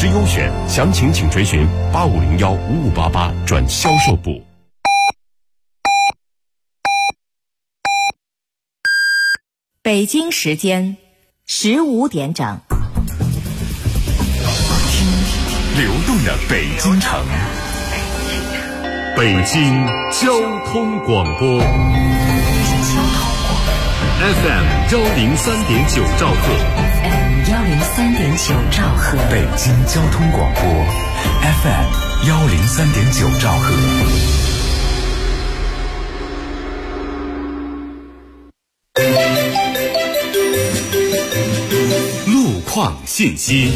之优选，详情请垂询85015588转销售部。 北京时间15点整， 听流动的北京城，北京交通广播 FM 103.9兆赫 103.9兆赫， 北京交通广播 FM 103.9兆赫。 路况信息。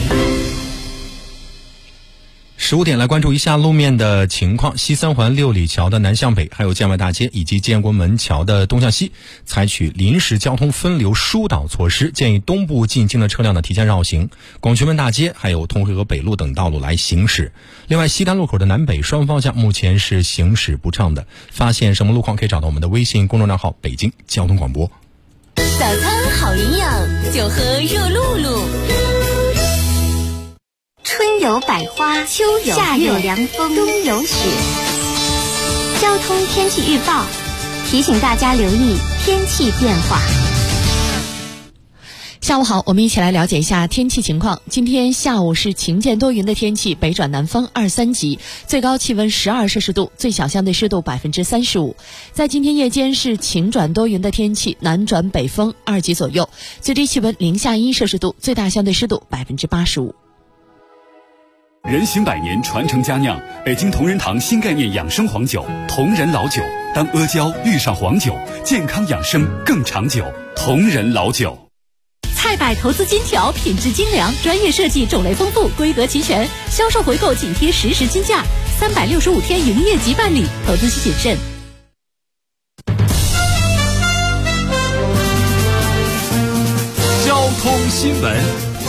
15点来关注一下路面的情况。西三环六里桥的南向北，还有建外大街以及建国门桥的东向西，采取临时交通分流疏导措施，建议东部进京的车辆呢提前绕行，广渠门大街还有通惠河北路等道路来行驶。另外，西单路口的南北双方向目前是行驶不畅的。发现什么路况可以找到我们的微信公众账号北京交通广播。 早餐好营养，就喝热露露。 春有百花，秋有夏有凉风，冬有雪。交通天气预报提醒大家留意天气变化。 下午好，我们一起来了解一下天气情况。今天下午是晴间多云的天气，北转南风2、3级，最高气温12摄氏度，最小相对湿度35%。在今天夜间是晴转多云的天气，南转北风2级左右，最低气温零下1摄氏度，最大相对湿度85%。 人行百年，传承佳酿，北京同仁堂新概念养生黄酒，同仁老酒。当阿胶遇上黄酒，健康养生更长久。同仁老酒。 菜百投资金条，品质精良，专业设计，种类丰富，规格齐全，销售回购紧贴实时均价，365天营业即办理，投资需谨慎。 交通新闻。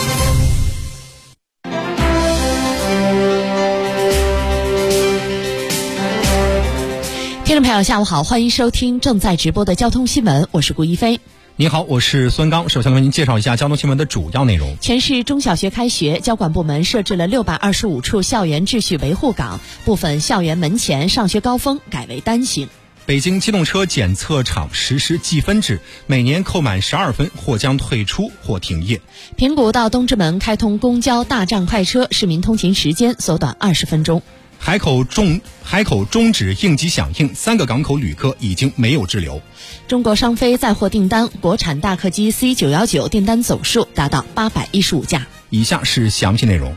听众朋友下午好，欢迎收听正在直播的交通新闻，我是顾一飞。 你好，我是孙刚。首先为您介绍一下交通新闻的主要内容。 全市中小学开学，交管部门设置了625处校园秩序维护岗，部分校园门前上学高峰改为单行。 北京机动车检测厂实施计分制，每年扣满12分或将退出或停业。 平谷到东直门开通公交大站快车，市民通勤时间缩短20分钟。 海口终止应急响应，3个港口旅客已经没有滞留。 中国商飞载货订单，国产大客机 C919 订单总数达到815架。 以下是详细内容。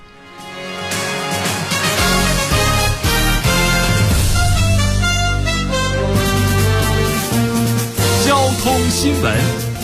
交通新闻。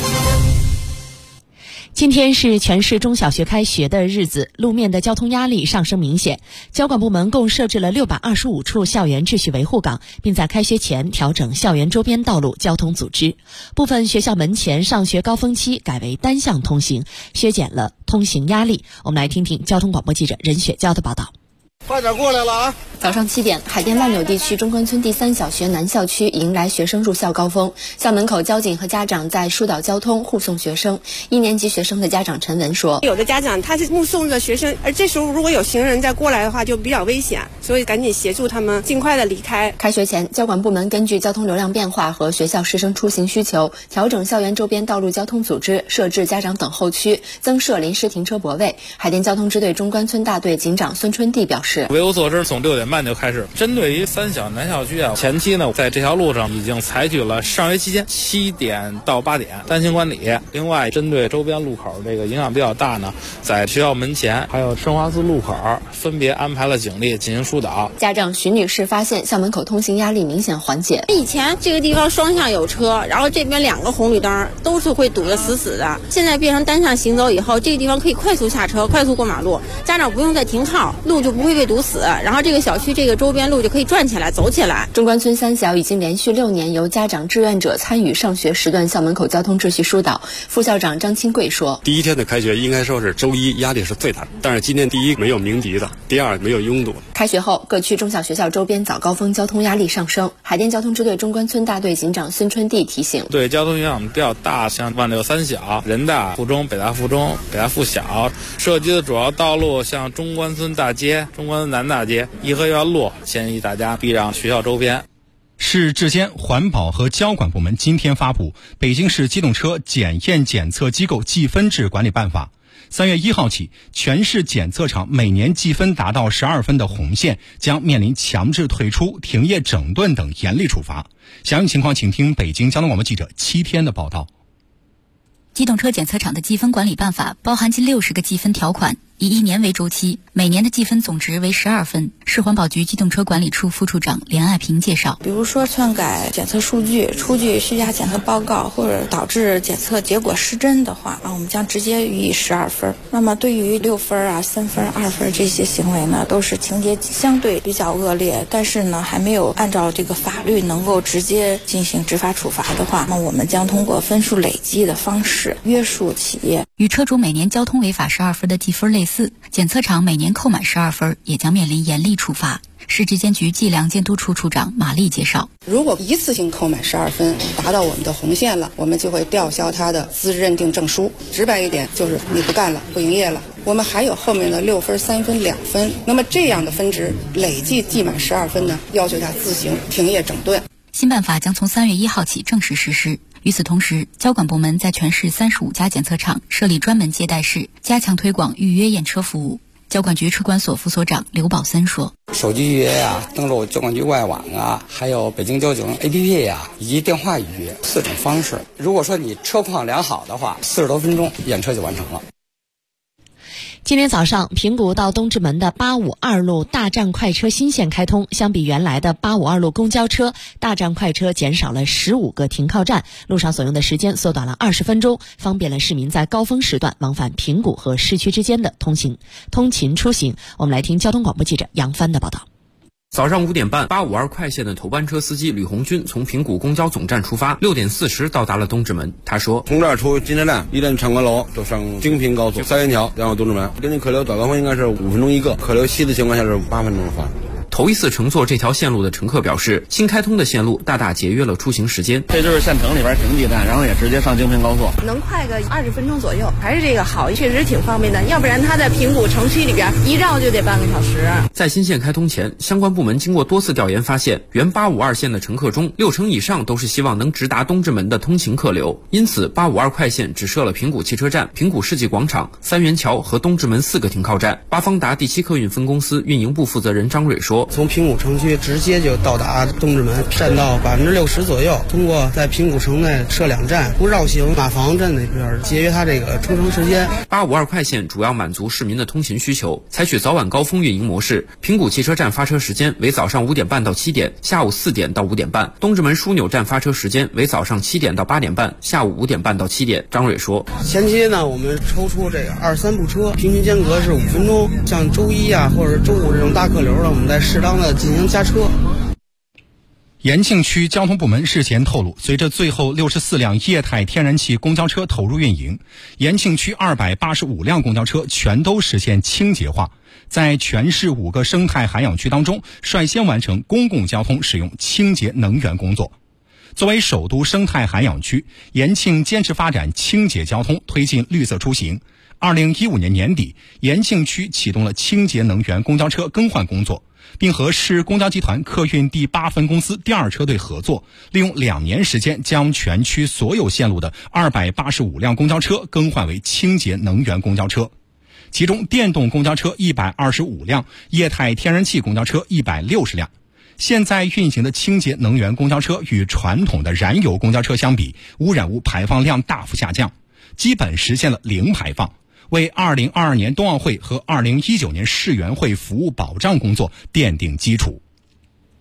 今天是全市中小学开学的日子，路面的交通压力上升明显。交管部门共设置了625处校园秩序维护岗，并在开学前调整校园周边道路交通组织。部分学校门前上学高峰期改为单向通行，削减了通行压力。我们来听听交通广播记者任雪娇的报道。 快点过来了啊！ 早上7点，海淀万柳地区中关村第3小学南校区迎来学生入校高峰，校门口交警和家长在疏导交通，护送学生。1年级学生的家长陈文说：“ 有的家长他是目送着学生，而这时候如果有行人再过来的话，就比较危险，所以赶紧协助他们尽快的离开。” 开学前，交管部门根据交通流量变化和学校师生出行需求，调整校园周边道路交通组织，设置家长等候区，增设临时停车泊位。海淀交通支队中关村大队警长孙春娣表示：“ 维护措施从6点半就开始，针对于3小南校区前期呢，在这条路上已经采取了上学期间7点到8点单行管理。另外，针对周边路口这个影响比较大呢，在学校门前还有申花寺路口分别安排了警力进行疏导。” 家长徐女士发现校门口通行压力明显缓解。 以前这个地方双向有车，然后这边2个红绿灯都是会堵得死死的，现在变成单向行走以后，这个地方可以快速下车，快速过马路，家长不用再停靠，路就不会被堵死。然后这个小区这个周边路就可以转起来走起来。 中关村三小已经连续6年由家长志愿者参与上学时段校门口交通秩序疏导。副校长张清贵说， 第一天的开学应该说是周一压力是最大的，但是今天第一没有鸣笛的，第二没有拥堵。 开学后，各区中小学校周边早高峰交通压力上升。海淀交通支队中关村大队警长孙春娣提醒， 对交通影响比较大，像万六三小、人大附中、北大附中、北大附小涉及的主要道路，像中关村大街、中关村南大街、颐和园路，建议大家避让学校周边。 市质监、环保和交管部门今天发布《北京市机动车检验检测机构计分制管理办法》。3月1号起，全市检测场每年计分达到12分的红线将面临强制退出、停业整顿等严厉处罚。详细情况请听北京交通广播记者7天的报道。 机动车检测场的计分管理办法包含近60个计分条款，以1年为周期，每年的计分总值为12分。市环保局机动车管理处副处长连爱平介绍， 比如说篡改检测数据、出具虚假检测报告，或者导致检测结果失真的话，我们将直接予以12分。那么对于6分3分、2分这些行为呢，都是情节相对比较恶劣，但是呢还没有按照这个法律能够直接进行执法处罚的话，那我们将通过分数累积的方式约束企业。 与车主每年交通违法12分的计分类似，检测场每年扣满12分也将面临严厉处罚。市质监局计量监督处处长马丽介绍， 如果一次性扣满12分达到我们的红线了，我们就会吊销他的资质认定证书。直白一点就是你不干了，不营业了。我们还有后面的6分、3分、2分，那么这样的分值累计计满12分呢，要求他自行停业整顿。 新办法将从3月1号起正式实施。与此同时，交管部门在全市35家检测场设立专门接待室，加强推广预约验车服务。交管局车管所副所长刘宝森说， 手机预约登录交管局外网还有北京交警 APP 以及电话预约4种方式。如果说你车况良好的话，40多分钟验车就完成了。 今天早上，平谷到东直门的852路大站快车新线开通，相比原来的852路公交车，大站快车减少了15个停靠站，路上所用的时间缩短了20分钟，方便了市民在高峰时段往返平谷和市区之间的通勤出行。我们来听交通广播记者杨帆的报道。 早上5点半，852快线的头班车司机吕红军从平谷公交总站出发，6点40到达了东直门。他说， 从这儿出金车站，一站长官楼，就上京平高速3元桥，然后东直门。根据客流早高峰应该是5分钟一个，客流稀的情况下是8分钟发。 头一次乘坐这条线路的乘客表示，新开通的线路大大节约了出行时间。 这就是县城里边停几站，然后也直接上京平高速， 能快个20分钟左右，还是这个好，确实挺方便的。要不然他在平谷城区里边一绕就得半个小时。 在新线开通前，相关部门经过多次调研发现，原852线的乘客中60%以上都是希望能直达东直门的通勤客流，因此852快线只设了平谷汽车站、平谷世纪广场、3元桥和东直门4个停靠站。八方达第7客运分公司运营部负责人张蕊说， 从平谷城区直接就到达东直门，占到60%左右。通过在平谷城内设2站，不绕行马房镇那边，节约它这个出城时间。 852快线主要满足市民的通勤需求，采取早晚高峰运营模式。平谷汽车站发车时间为早上5点半到7点，下午4点到5点半；东直门枢纽站发车时间为早上7点到8点半，下午5点半到7点。张蕊说， 前期呢，我们抽出这个23部车，平均间隔是5分钟。像周一或者周五这种大客流呢，我们在适当的进行加车。 延庆区交通部门事前透露，随着最后64辆液态天然气公交车投入运营，延庆区285辆公交车全都实现清洁化，在全市5个生态涵养区当中率先完成公共交通使用清洁能源工作。作为首都生态涵养区，延庆坚持发展清洁交通，推进绿色出行。2015年年底，延庆区启动了清洁能源公交车更换工作，并和市公交集团客运第8分公司第2车队合作，利用2年时间将全区所有线路的285辆公交车更换为清洁能源公交车，其中电动公交车125辆，液态天然气公交车160辆。现在运行的清洁能源公交车与传统的燃油公交车相比，污染物排放量大幅下降，基本实现了零排放，为2022年冬奥会和2019年世园会服务保障工作奠定基础。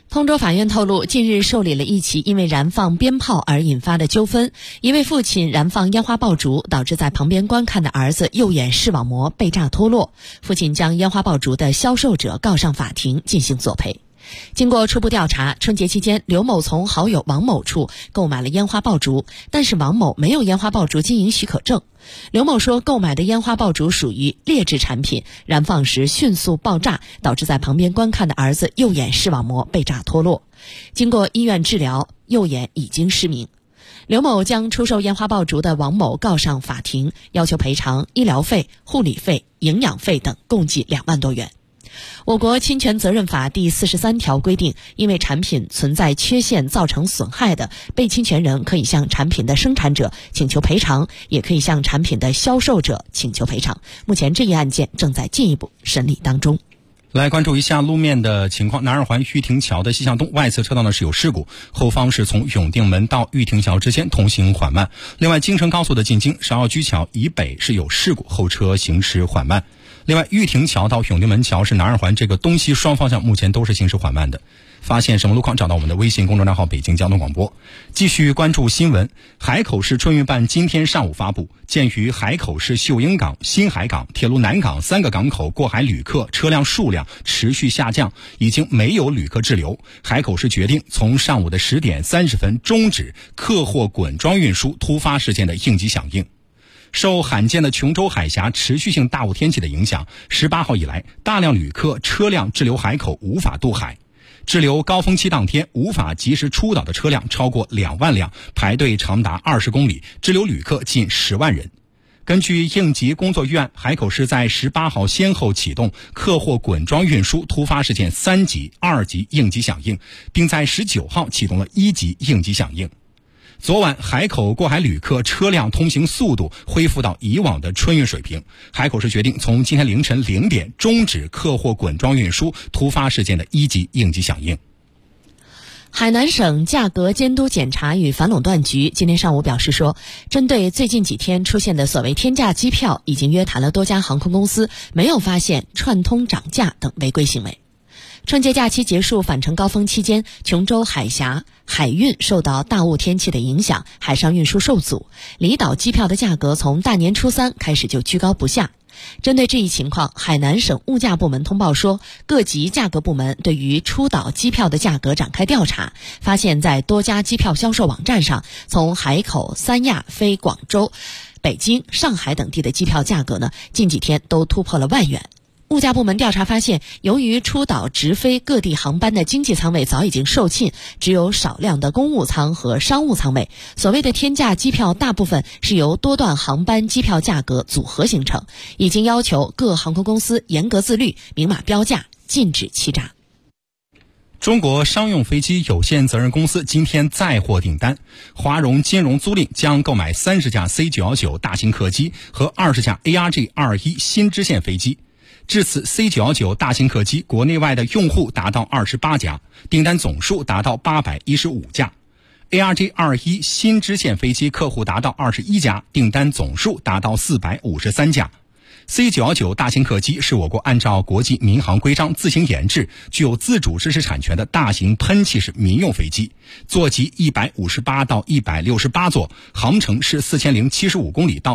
通州法院透露，近日受理了一起因为燃放鞭炮而引发的纠纷。一位父亲燃放烟花爆竹，导致在旁边观看的儿子右眼视网膜被炸脱落。父亲将烟花爆竹的销售者告上法庭进行索赔。经过初步调查，春节期间刘某从好友王某处购买了烟花爆竹，但是王某没有烟花爆竹经营许可证。刘某说，购买的烟花爆竹属于劣质产品，燃放时迅速爆炸，导致在旁边观看的儿子右眼视网膜被炸脱落。经过医院治疗，右眼已经失明。刘某将出售烟花爆竹的王某告上法庭，要求赔偿医疗费、护理费、营养费等共计2万多元。我国侵权责任法第43条规定，因为产品存在缺陷造成损害的，被侵权人可以向产品的生产者请求赔偿，也可以向产品的销售者请求赔偿。目前这一案件正在进一步审理当中。 来关注一下路面的情况。南二环玉亭桥的西向东外侧车道呢是有事故，后方是从永定门到玉亭桥之间通行缓慢。另外，京承高速的进京芍药居桥以北是有事故，后车行驶缓慢。另外，玉亭桥到永定门桥是南二环这个东西双方向目前都是行驶缓慢的。发现什么路况，找到我们的微信公众账号北京交通广播。继续关注新闻。海口市春运办今天上午发布，鉴于海口市秀英港、新海港、铁路南港3个港口过海旅客车辆数量持续下降，已经没有旅客滞留，海口市决定从上午的10点30分终止客货滚装运输突发事件的应急响应。受罕见的琼州海峡持续性大雾天气的影响，18号以来，大量旅客车辆滞留海口无法渡海。滞留高峰期当天无法及时出岛的车辆超过2万辆，排队长达20公里，滞留旅客近10万人。根据应急工作预案，海口市在18号先后启动客货滚装运输突发事件3级、2级应急响应，并在19号启动了1级应急响应。昨晚，海口过海旅客车辆通行速度恢复到以往的春运水平。海口市决定从今天凌晨0点终止客货滚装运输突发事件的1级应急响应。 海南省价格监督检查与反垄断局今天上午表示说，针对最近几天出现的所谓天价机票，已经约谈了多家航空公司，没有发现串通涨价等违规行为。春节假期结束返程高峰期间，琼州海峡海运受到大雾天气的影响，海上运输受阻，离岛机票的价格从大年初3开始就居高不下。针对这一情况，海南省物价部门通报说，各级价格部门对于出岛机票的价格展开调查，发现在多家机票销售网站上，从海口、三亚飞广州、北京、上海等地的机票价格呢，近几天都突破了万元。物价部门调查发现，由于出岛直飞各地航班的经济舱位早已经售罄，只有少量的公务舱和商务舱位。所谓的天价机票大部分是由多段航班机票价格组合形成，已经要求各航空公司严格自律，明码标价，禁止欺诈。 中国商用飞机有限责任公司今天再获订单，华融金融租赁将购买30架 C919 大型客机和20架 ARJ21 新支线飞机。至此 C919 大型客机国内外的用户达到28家，订单总数达到815架。ARJ21 新支线飞机客户达到21家，订单总数达到453架。C919 大型客机是我国按照国际民航规章自行研制、具有自主知识产权的大型喷气式民用飞机，座级158到168座，航程是4075公里到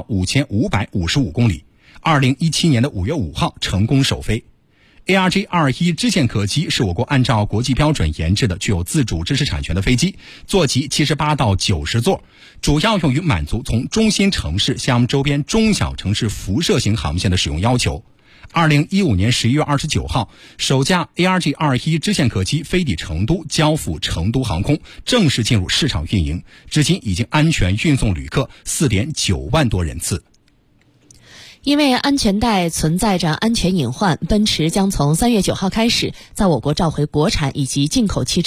5555公里。2017年的5月5号成功首飞。ARJ21 支线客机是我国按照国际标准研制的具有自主知识产权的飞机，座级78到90座，主要用于满足从中心城市向周边中小城市辐射型航线的使用要求。2015年11月29号，首架 ARJ21 支线客机飞抵成都，交付成都航空，正式进入市场运营，至今已经安全运送旅客4.9万多人次。 因为安全带存在着安全隐患，奔驰将从3月9号开始，在我国召回国产以及进口汽车